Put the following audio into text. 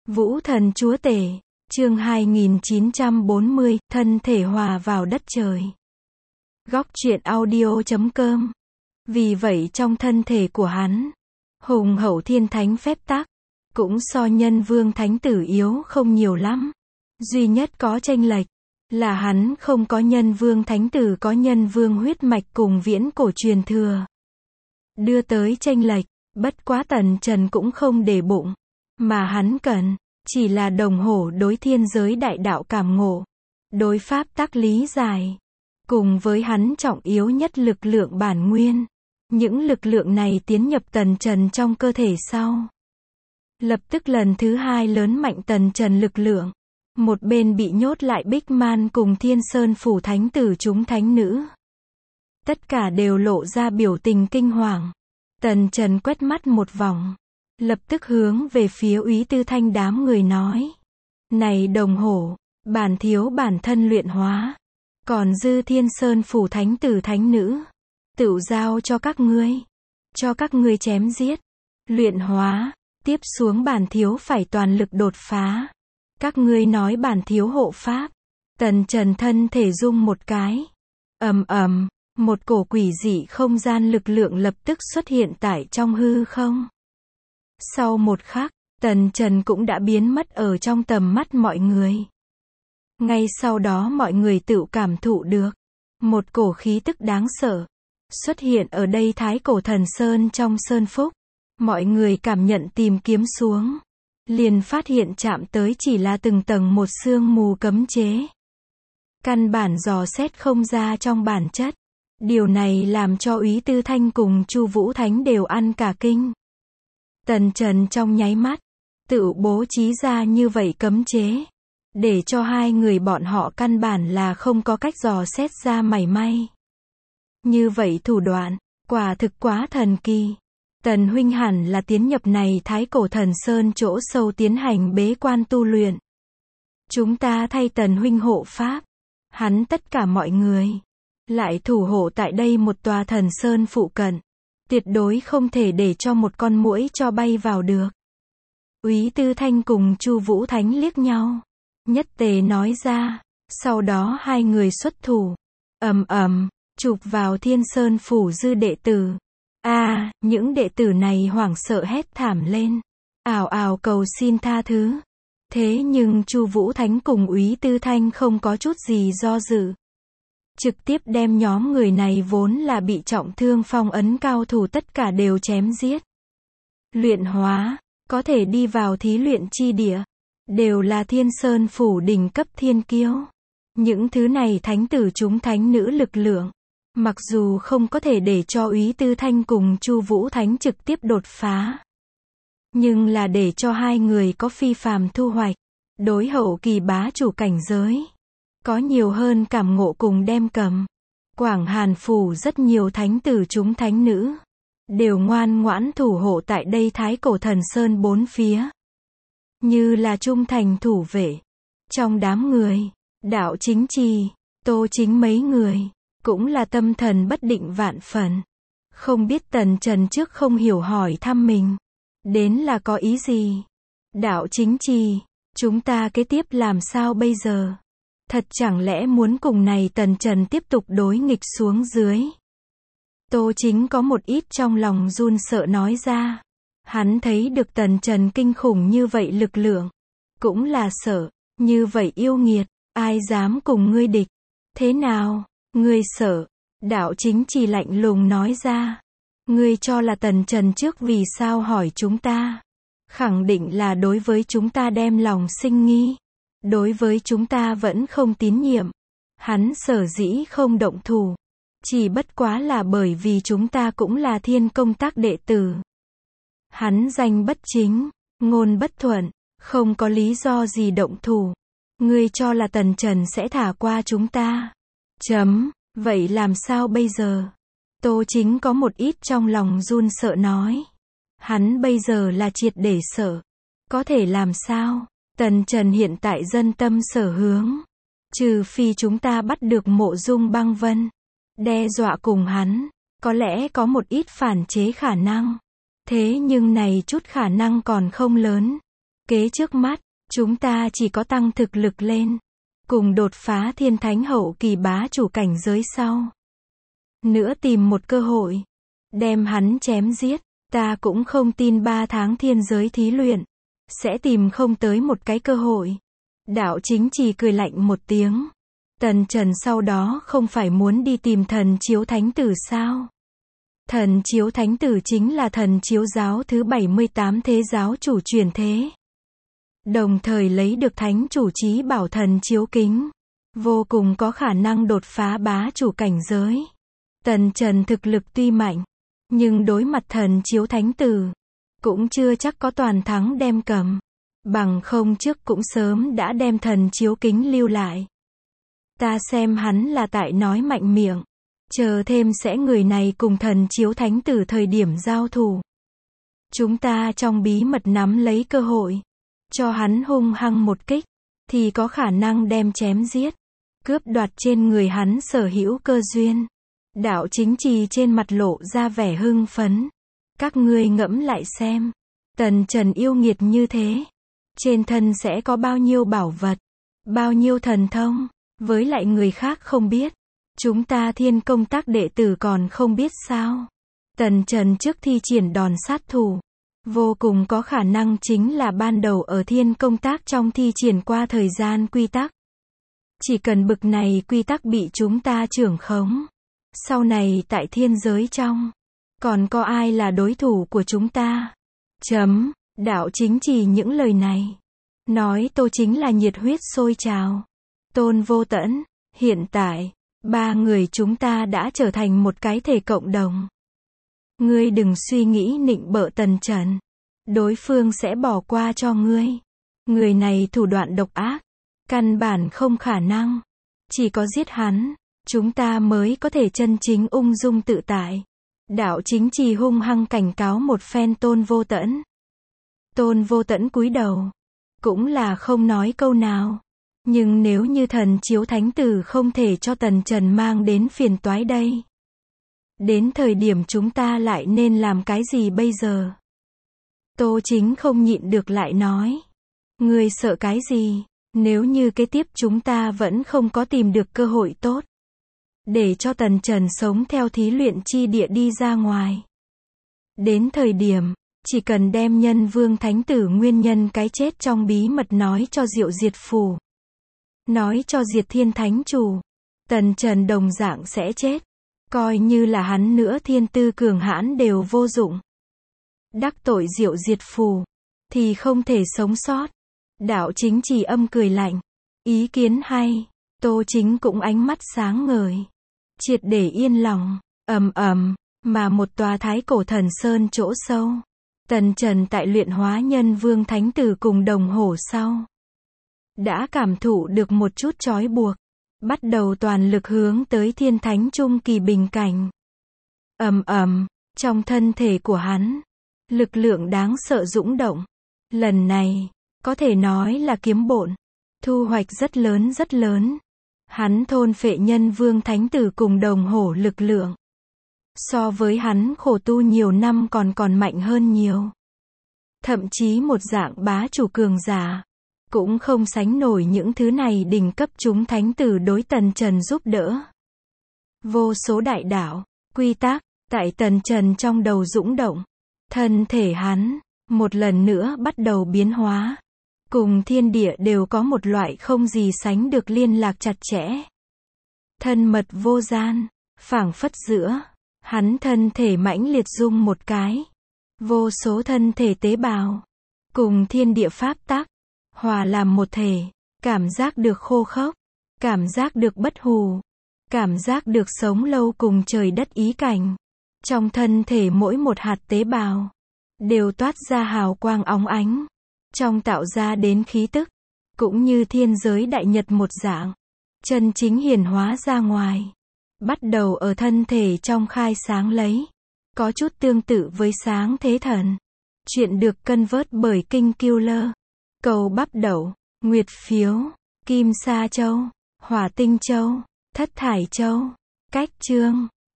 Vũ thần chúa tể, chương 2940, thân thể hòa vào đất trời. Góc truyện audio.com. Vì vậy trong thân thể của hắn, hùng hậu thiên thánh phép tắc, cũng so nhân vương thánh tử yếu không nhiều lắm. Duy nhất có chênh lệch, là hắn không có nhân vương thánh tử có nhân vương huyết mạch cùng viễn cổ truyền thừa. Đưa tới chênh lệch, bất quá Tần Trần cũng không để bụng. Mà hắn cần, chỉ là đồng hổ đối thiên giới đại đạo cảm ngộ, đối pháp tắc lý giải, cùng với hắn trọng yếu nhất lực lượng bản nguyên. Những lực lượng này tiến nhập Tần Trần trong cơ thể sau. Lập tức lần thứ hai lớn mạnh Tần Trần lực lượng. Một bên bị nhốt lại Bích Man cùng Thiên Sơn Phủ thánh tử chúng thánh nữ. Tất cả đều lộ ra biểu tình kinh hoàng. Tần Trần quét mắt một vòng. Lập tức hướng về phía Úy Tư Thanh đám người nói. Này đồng hổ, bản thiếu bản thân luyện hóa. Còn dư Thiên Sơn Phủ thánh tử thánh nữ. Tựu giao cho các ngươi. Cho các ngươi chém giết. Luyện hóa. Tiếp xuống bản thiếu phải toàn lực đột phá. Các ngươi nói bản thiếu hộ pháp. Tần Trần thân thể rung một cái. Ầm ầm, một cổ quỷ dị không gian lực lượng lập tức xuất hiện tại trong hư không. Sau một khắc, Tần Trần cũng đã biến mất ở trong tầm mắt mọi người. Ngay sau đó mọi người tự cảm thụ được. Một cổ khí tức đáng sợ. Xuất hiện ở đây Thái Cổ Thần Sơn trong Sơn Phúc. Mọi người cảm nhận tìm kiếm xuống. Liền phát hiện chạm tới chỉ là từng tầng một sương mù cấm chế. Căn bản dò xét không ra trong bản chất. Điều này làm cho Úy Tư Thanh cùng Chu Vũ Thánh đều ăn cả kinh. Tần Trần trong nháy mắt, tự bố trí ra như vậy cấm chế. Để cho hai người bọn họ căn bản là không có cách dò xét ra mảy may. Như vậy thủ đoạn, quả thực quá thần kỳ. Tần huynh hẳn là tiến nhập này Thái Cổ Thần Sơn chỗ sâu tiến hành bế quan tu luyện. Chúng ta thay Tần huynh hộ pháp. Hắn tất cả mọi người. Lại thủ hộ tại đây một tòa thần sơn phụ cận. Tuyệt đối không thể để cho một con muỗi cho bay vào được. Úy Tư Thanh cùng Chu Vũ Thánh liếc nhau. Nhất tề nói ra. Sau đó hai người xuất thủ. Ầm ầm, chụp vào Thiên Sơn Phủ dư đệ tử. Những đệ tử này hoảng sợ hét thảm lên. Ào ào cầu xin tha thứ. Thế nhưng Chu Vũ Thánh cùng Úy Tư Thanh không có chút gì do dự. Trực tiếp đem nhóm người này vốn là bị trọng thương phong ấn cao thủ tất cả đều chém giết. Luyện hóa, có thể đi vào thí luyện chi địa. Đều là Thiên Sơn Phủ đỉnh cấp thiên kiêu. Những thứ này thánh tử chúng thánh nữ lực lượng. Mặc dù không có thể để cho Úy Tư Thanh cùng Chu Vũ Thánh trực tiếp đột phá. Nhưng là để cho hai người có phi phàm thu hoạch. Đối hậu kỳ bá chủ cảnh giới. Có nhiều hơn cảm ngộ cùng đem cầm. Quảng Hàn Phủ rất nhiều thánh tử chúng thánh nữ. Đều ngoan ngoãn thủ hộ tại đây Thái Cổ Thần Sơn bốn phía. Như là trung thành thủ vệ. Trong đám người, Đạo Chính Trì, Tô Chính mấy người. Cũng là tâm thần bất định vạn phần. Không biết Tần Trần trước không hiểu hỏi thăm mình. Đến là có ý gì? Đạo Chính Trì, chúng ta kế tiếp làm sao bây giờ? Thật chẳng lẽ muốn cùng này Tần Trần tiếp tục đối nghịch xuống dưới? Tô Chính có một ít trong lòng run sợ nói ra. Hắn thấy được Tần Trần kinh khủng như vậy lực lượng. Cũng là sợ, như vậy yêu nghiệt, ai dám cùng ngươi địch? Thế nào? Ngươi sợ? Đạo Chính Trì lạnh lùng nói ra. Ngươi cho là Tần Trần trước vì sao hỏi chúng ta? Khẳng định là đối với chúng ta đem lòng sinh nghi. Đối với chúng ta vẫn không tín nhiệm. Hắn sở dĩ không động thủ. Chỉ bất quá là bởi vì chúng ta cũng là Thiên Công Tác đệ tử. Hắn danh bất chính, ngôn bất thuận, không có lý do gì động thủ. Ngươi cho là Tần Trần sẽ thả qua chúng ta? Vậy làm sao bây giờ? Tô Chính có một ít trong lòng run sợ nói. Hắn bây giờ là triệt để sợ. Có thể làm sao? Tần Trần hiện tại dân tâm sở hướng. Trừ phi chúng ta bắt được Mộ Dung Băng Vân. Đe dọa cùng hắn. Có lẽ có một ít phản chế khả năng. Thế nhưng này chút khả năng còn không lớn. Kế trước mắt, chúng ta chỉ có tăng thực lực lên, cùng đột phá thiên thánh hậu kỳ bá chủ cảnh giới sau. Nữa tìm một cơ hội, đem hắn chém giết. Ta cũng không tin 3 tháng thiên giới thí luyện, sẽ tìm không tới một cái cơ hội. Đạo Chính Trì cười lạnh một tiếng. Tần Trần sau đó không phải muốn đi tìm thần chiếu thánh tử sao? Thần chiếu thánh tử chính là thần chiếu giáo thứ 78 thế giáo chủ truyền thế. Đồng thời lấy được thánh chủ chí bảo thần chiếu kính. Vô cùng có khả năng đột phá bá chủ cảnh giới. Tần Trần thực lực tuy mạnh, nhưng đối mặt thần chiếu thánh tử, cũng chưa chắc có toàn thắng đem cầm. Bằng không trước cũng sớm đã đem thần chiếu kính lưu lại. Ta xem hắn là tại nói mạnh miệng. Chờ thêm sẽ người này cùng thần chiếu thánh tử thời điểm giao thủ. Chúng ta trong bí mật nắm lấy cơ hội. Cho hắn hung hăng một kích. Thì có khả năng đem chém giết. Cướp đoạt trên người hắn sở hữu cơ duyên. Đạo Chính Trì trên mặt lộ ra vẻ hưng phấn. Các ngươi ngẫm lại xem. Tần Trần yêu nghiệt như thế. Trên thân sẽ có bao nhiêu bảo vật. Bao nhiêu thần thông. Với lại người khác không biết. Chúng ta Thiên Công Tác đệ tử còn không biết sao. Tần Trần trước thi triển đòn sát thủ. Vô cùng có khả năng chính là ban đầu ở Thiên Công Tác trong thi triển qua thời gian quy tắc. Chỉ cần bực này quy tắc bị chúng ta trưởng khống. Sau này tại thiên giới trong, còn có ai là đối thủ của chúng ta? Đạo Chính Trì những lời này. Nói Tô chính là nhiệt huyết sôi trào. Tôn Vô Tẫn, hiện tại, 3 người chúng ta đã trở thành một cái thể cộng đồng. Ngươi đừng suy nghĩ nịnh bợ Tần Trần. Đối phương sẽ bỏ qua cho ngươi. Người này thủ đoạn độc ác. Căn bản không khả năng. Chỉ có giết hắn, chúng ta mới có thể chân chính ung dung tự tại. Đạo Chính Trì hung hăng cảnh cáo một phen Tôn Vô Tẫn. Tôn Vô Tẫn cúi đầu. Cũng là không nói câu nào. Nhưng nếu như thần chiếu thánh tử không thể cho Tần Trần mang đến phiền toái đây. Đến thời điểm chúng ta lại nên làm cái gì bây giờ? Tô Chính không nhịn được lại nói. Ngươi sợ cái gì? Nếu như kế tiếp chúng ta vẫn không có tìm được cơ hội tốt. Để cho Tần Trần sống theo thí luyện chi địa đi ra ngoài. Đến thời điểm, chỉ cần đem Nhân Vương Thánh Tử nguyên nhân cái chết trong bí mật nói cho Diệu Diệt Phủ. Nói cho Diệt Thiên Thánh Chủ. Tần Trần đồng dạng sẽ chết. Coi như là hắn nữa thiên tư cường hãn đều vô dụng. Đắc tội Diệu Diệt Phủ. Thì không thể sống sót. Đạo Chính Trì âm cười lạnh. Ý kiến hay. Tô Chính cũng ánh mắt sáng ngời. Triệt để yên lòng. Mà một tòa thái cổ thần sơn chỗ sâu. Tần Trần tại luyện hóa Nhân Vương Thánh Tử cùng đồng hổ sau. Đã cảm thụ được một chút trói buộc. Bắt đầu toàn lực hướng tới thiên thánh trung kỳ bình cảnh. Trong thân thể của hắn. Lực lượng đáng sợ dũng động. Lần này, có thể nói là kiếm bộn. Thu hoạch rất lớn rất lớn. Hắn thôn phệ Nhân Vương Thánh Tử cùng đồng hổ lực lượng. So với hắn khổ tu nhiều năm còn mạnh hơn nhiều. Thậm chí một dạng bá chủ cường giả. Cũng không sánh nổi những thứ này đỉnh cấp chúng thánh tử đối Tần Trần giúp đỡ. Vô số đại đạo, quy tắc, tại Tần Trần trong đầu dũng động. Thân thể hắn, một lần nữa bắt đầu biến hóa. Cùng thiên địa đều có một loại không gì sánh được liên lạc chặt chẽ. Thân mật vô gian, phảng phất giữa. Hắn thân thể mãnh liệt rung một cái. Vô số thân thể tế bào. Cùng thiên địa pháp tắc. Hòa làm một thể. Cảm giác được khô khốc. Cảm giác được bất hủ. Cảm giác được sống lâu cùng trời đất ý cảnh. Trong thân thể mỗi một hạt tế bào. Đều toát ra hào quang óng ánh. Trong tạo ra đến khí tức. Cũng như thiên giới đại nhật một dạng. Chân chính hiển hóa ra ngoài. Bắt đầu ở thân thể trong khai sáng lấy. Có chút tương tự với sáng thế thần. Chuyện được cân vớt bởi Kinh Killer. Cầu bắp đậu, nguyệt phiếu, kim sa châu, hỏa tinh châu, thất thải châu. Cách chương